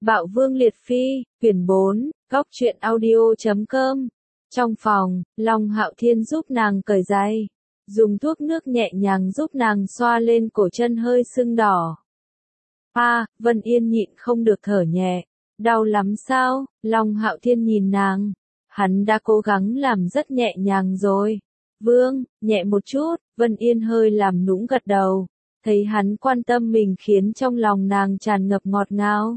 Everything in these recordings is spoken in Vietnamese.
Bạo Vương Liệt Phi, quyển 4, góc truyện audio.com. Trong phòng, Long Hạo Thiên giúp nàng cởi giày, dùng thuốc nước nhẹ nhàng giúp nàng xoa lên cổ chân hơi sưng đỏ. Vân Yên nhịn không được thở nhẹ. Đau lắm sao? Long Hạo Thiên nhìn nàng. Hắn đã cố gắng làm rất nhẹ nhàng rồi. Vương, nhẹ một chút. Vân Yên hơi làm nũng gật đầu. Thấy hắn quan tâm mình khiến trong lòng nàng tràn ngập ngọt ngào.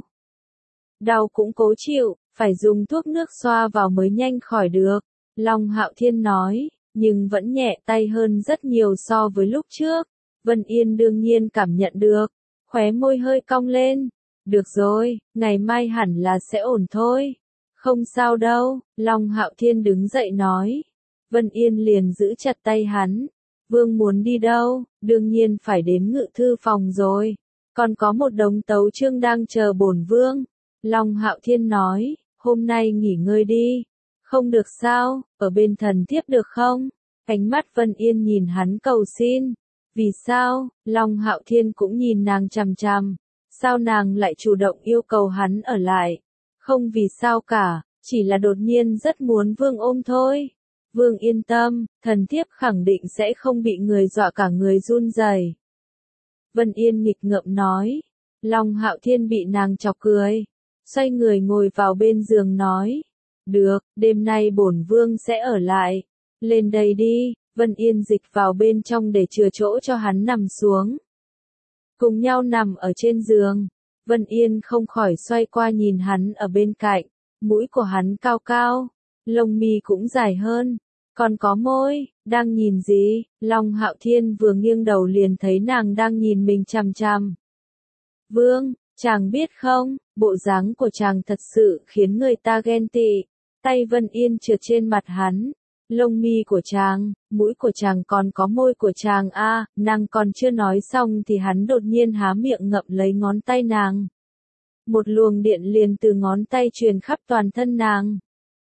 Đau cũng cố chịu, phải dùng thuốc nước xoa vào mới nhanh khỏi được. Long Hạo Thiên nói, nhưng vẫn nhẹ tay hơn rất nhiều so với lúc trước. Vân Yên đương nhiên cảm nhận được, khóe môi hơi cong lên. Được rồi, ngày mai hẳn là sẽ ổn thôi. Không sao đâu, Long Hạo Thiên đứng dậy nói. Vân Yên liền giữ chặt tay hắn. Vương muốn đi đâu? Đương nhiên phải đến ngự thư phòng rồi. Còn có một đống tấu chương đang chờ bổn vương. Long Hạo Thiên nói, hôm nay nghỉ ngơi đi. Không được sao, ở bên thần thiếp được không? Ánh mắt Vân Yên nhìn hắn cầu xin. Vì sao? Long Hạo Thiên cũng nhìn nàng chằm chằm. Sao nàng lại chủ động yêu cầu hắn ở lại? Không vì sao cả, chỉ là đột nhiên rất muốn vương ôm thôi. Vương yên tâm, thần thiếp khẳng định sẽ không bị người dọa cả người run rẩy. Vân Yên nghịch ngợm nói. Long Hạo Thiên bị nàng chọc cười. Xoay người ngồi vào bên giường nói. Được, đêm nay bổn vương sẽ ở lại. Lên đây đi. Vân Yên dịch vào bên trong để chừa chỗ cho hắn nằm xuống. Cùng nhau nằm ở trên giường. Vân Yên không khỏi xoay qua nhìn hắn ở bên cạnh. Mũi của hắn cao cao. Lông mi cũng dài hơn. Còn có môi. Đang nhìn gì? Long Hạo Thiên vừa nghiêng đầu liền thấy nàng đang nhìn mình chằm chằm. Vương, chàng biết không? Bộ dáng của chàng thật sự khiến người ta ghen tị. Tay Vân Yên trượt trên mặt hắn. Lông mi của chàng, mũi của chàng còn có môi của chàng nàng còn chưa nói xong thì hắn đột nhiên há miệng ngậm lấy ngón tay nàng. Một luồng điện liền từ ngón tay truyền khắp toàn thân nàng.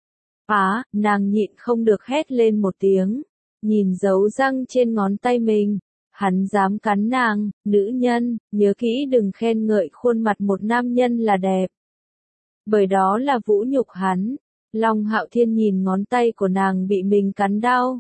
Nàng nhịn không được hét lên một tiếng. Nhìn dấu răng trên ngón tay mình. Hắn dám cắn nàng, nữ nhân, nhớ kỹ đừng khen ngợi khuôn mặt một nam nhân là đẹp. Bởi đó là vũ nhục hắn. Long Hạo Thiên nhìn ngón tay của nàng bị mình cắn đau.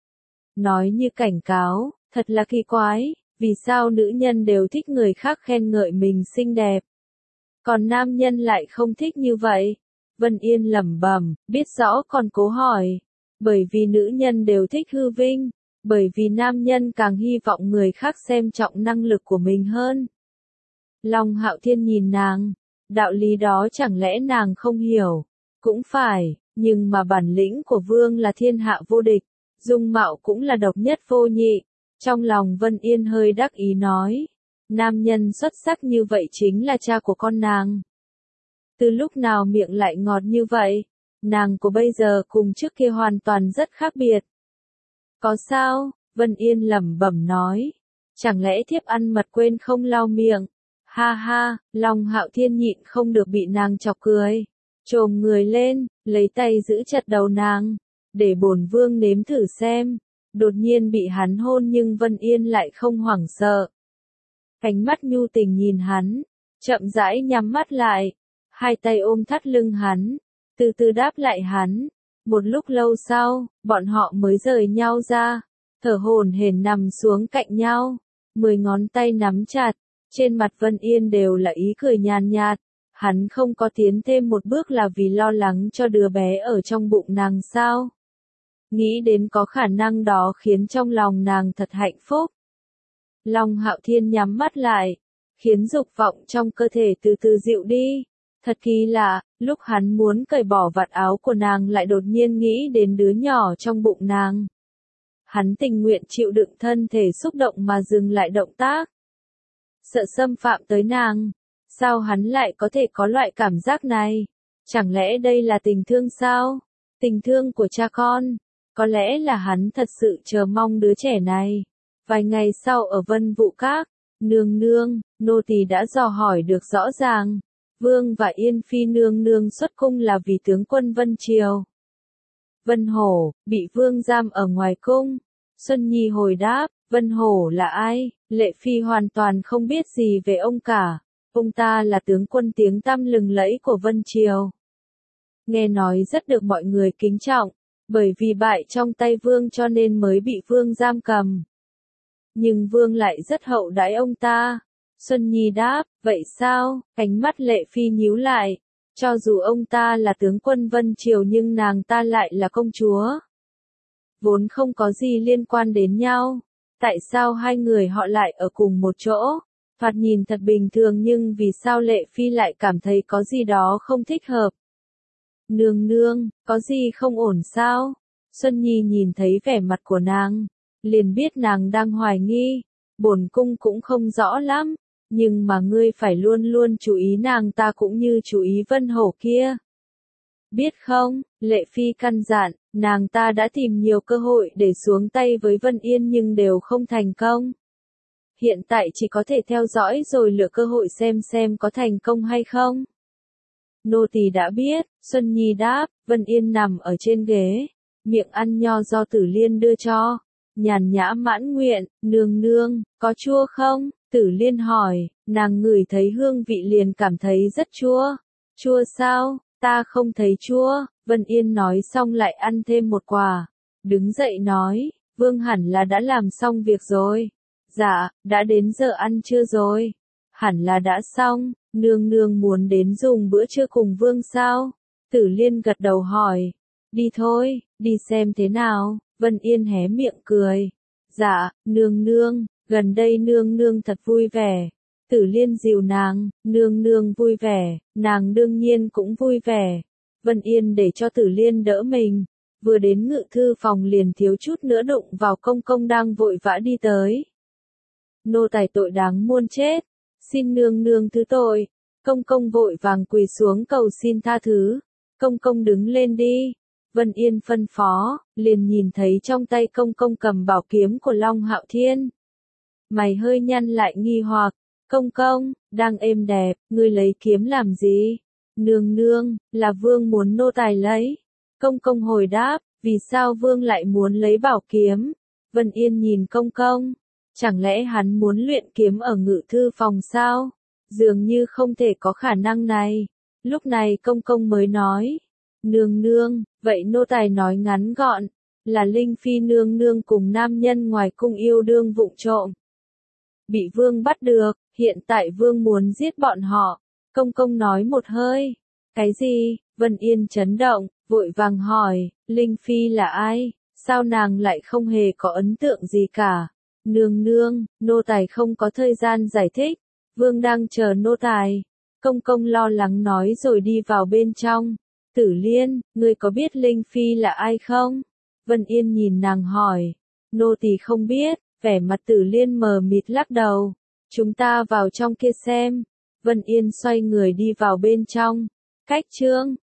Nói như cảnh cáo, thật là kỳ quái, vì sao nữ nhân đều thích người khác khen ngợi mình xinh đẹp. Còn nam nhân lại không thích như vậy. Vân Yên lẩm bẩm, biết rõ còn cố hỏi. Bởi vì nữ nhân đều thích hư vinh. Bởi vì nam nhân càng hy vọng người khác xem trọng năng lực của mình hơn. Long Hạo Thiên nhìn nàng. Đạo lý đó chẳng lẽ nàng không hiểu? Cũng phải, nhưng mà bản lĩnh của vương là thiên hạ vô địch. Dung mạo cũng là độc nhất vô nhị. Trong lòng Vân Yên hơi đắc ý nói. Nam nhân xuất sắc như vậy chính là cha của con nàng. Từ lúc nào miệng lại ngọt như vậy? Nàng của bây giờ cùng trước kia hoàn toàn rất khác biệt. Có sao? Vân Yên lẩm bẩm nói. Chẳng lẽ thiếp ăn mật quên không lau miệng? Ha ha, Long Hạo Thiên nhịn không được bị nàng chọc cười. Chồm người lên, lấy tay giữ chặt đầu nàng. Để bổn vương nếm thử xem. Đột nhiên bị hắn hôn nhưng Vân Yên lại không hoảng sợ. Ánh mắt nhu tình nhìn hắn. Chậm rãi nhắm mắt lại. Hai tay ôm thắt lưng hắn. Từ từ đáp lại hắn. Một lúc lâu sau, bọn họ mới rời nhau ra. Thở hổn hển nằm xuống cạnh nhau. 10 ngón tay nắm chặt. Trên mặt Vân Yên đều là ý cười nhàn nhạt. Hắn không có tiến thêm một bước là vì lo lắng cho đứa bé ở trong bụng nàng sao. Nghĩ đến có khả năng đó khiến trong lòng nàng thật hạnh phúc. Long Hạo Thiên nhắm mắt lại. Khiến dục vọng trong cơ thể từ từ dịu đi. Thật kỳ lạ, lúc hắn muốn cởi bỏ vạt áo của nàng lại đột nhiên nghĩ đến đứa nhỏ trong bụng nàng. Hắn tình nguyện chịu đựng thân thể xúc động mà dừng lại động tác. Sợ xâm phạm tới nàng. Sao hắn lại có thể có loại cảm giác này? Chẳng lẽ đây là tình thương sao? Tình thương của cha con. Có lẽ là hắn thật sự chờ mong đứa trẻ này. Vài ngày sau ở Vân Vũ Các, nương nương, nô tỳ đã dò hỏi được rõ ràng. Vương và Yên Phi nương nương xuất cung là vì tướng quân Vân Triều. Vân Hổ, bị vương giam ở ngoài cung. Xuân Nhi hồi đáp, Vân Hổ là ai? Lệ Phi hoàn toàn không biết gì về ông cả. Ông ta là tướng quân tiếng tăm lừng lẫy của Vân Triều. Nghe nói rất được mọi người kính trọng, bởi vì bại trong tay vương cho nên mới bị vương giam cầm. Nhưng vương lại rất hậu đãi ông ta. Xuân Nhi đáp, vậy sao? Ánh mắt Lệ Phi nhíu lại. Cho dù ông ta là tướng quân Vân Triều nhưng nàng ta lại là công chúa. Vốn không có gì liên quan đến nhau. Tại sao hai người họ lại ở cùng một chỗ? Thoạt nhìn thật bình thường nhưng vì sao Lệ Phi lại cảm thấy có gì đó không thích hợp? Nương nương, có gì không ổn sao? Xuân Nhi nhìn thấy vẻ mặt của nàng, liền biết nàng đang hoài nghi. Bổn cung cũng không rõ lắm, nhưng mà ngươi phải luôn luôn chú ý nàng ta cũng như chú ý Vân Hổ kia. Biết không, Lệ Phi căn dặn, nàng ta đã tìm nhiều cơ hội để xuống tay với Vân Yên nhưng đều không thành công. Hiện tại chỉ có thể theo dõi rồi lựa cơ hội xem có thành công hay không. Nô tỳ đã biết, Xuân Nhi đáp. Vân Yên nằm ở trên ghế, miệng ăn nho do Tử Liên đưa cho, nhàn nhã mãn nguyện. Nương nương, có chua không? Tử Liên hỏi. Nàng ngửi thấy hương vị liền cảm thấy rất chua. Chua sao? Ta không thấy chua. Vân Yên nói xong lại ăn thêm một quả. Đứng dậy nói, vương hẳn là đã làm xong việc rồi. Dạ, đã đến giờ ăn trưa rồi. Hẳn là đã xong. Nương nương muốn đến dùng bữa trưa cùng vương sao? Tử Liên gật đầu hỏi. Đi thôi, đi xem thế nào. Vân Yên hé miệng cười. Dạ, nương nương, gần đây nương nương thật vui vẻ. Tử Liên dìu nàng, nương nương vui vẻ, nàng đương nhiên cũng vui vẻ. Vân Yên để cho Tử Liên đỡ mình. Vừa đến ngự thư phòng liền thiếu chút nữa đụng vào công công đang vội vã đi tới. Nô tài tội đáng muôn chết. Xin nương nương thứ tội. Công công vội vàng quỳ xuống cầu xin tha thứ. Công công đứng lên đi. Vân Yên phân phó, liền nhìn thấy trong tay công công cầm bảo kiếm của Long Hạo Thiên. Mày hơi nhăn lại nghi hoặc. Công công, đang êm đẹp, ngươi lấy kiếm làm gì? Nương nương, là vương muốn nô tài lấy. Công công hồi đáp, vì sao vương lại muốn lấy bảo kiếm? Vân Yên nhìn công công. Chẳng lẽ hắn muốn luyện kiếm ở ngự thư phòng sao? Dường như không thể có khả năng này. Lúc này công công mới nói. Nương nương, vậy nô tài nói ngắn gọn. Là Linh Phi nương nương cùng nam nhân ngoài cung yêu đương vụng trộm. Bị vương bắt được, hiện tại vương muốn giết bọn họ. Công công nói một hơi. Cái gì? Vân Yên chấn động, vội vàng hỏi. Linh Phi là ai? Sao nàng lại không hề có ấn tượng gì cả? Nương nương, nô tài không có thời gian giải thích. Vương đang chờ nô tài. Công công lo lắng nói rồi đi vào bên trong. Tử Liên, ngươi có biết Linh Phi là ai không? Vân Yên nhìn nàng hỏi. Nô tỳ không biết. Vẻ mặt Tử Liên mờ mịt lắc đầu. Chúng ta vào trong kia xem. Vân Yên xoay người đi vào bên trong. Cách chương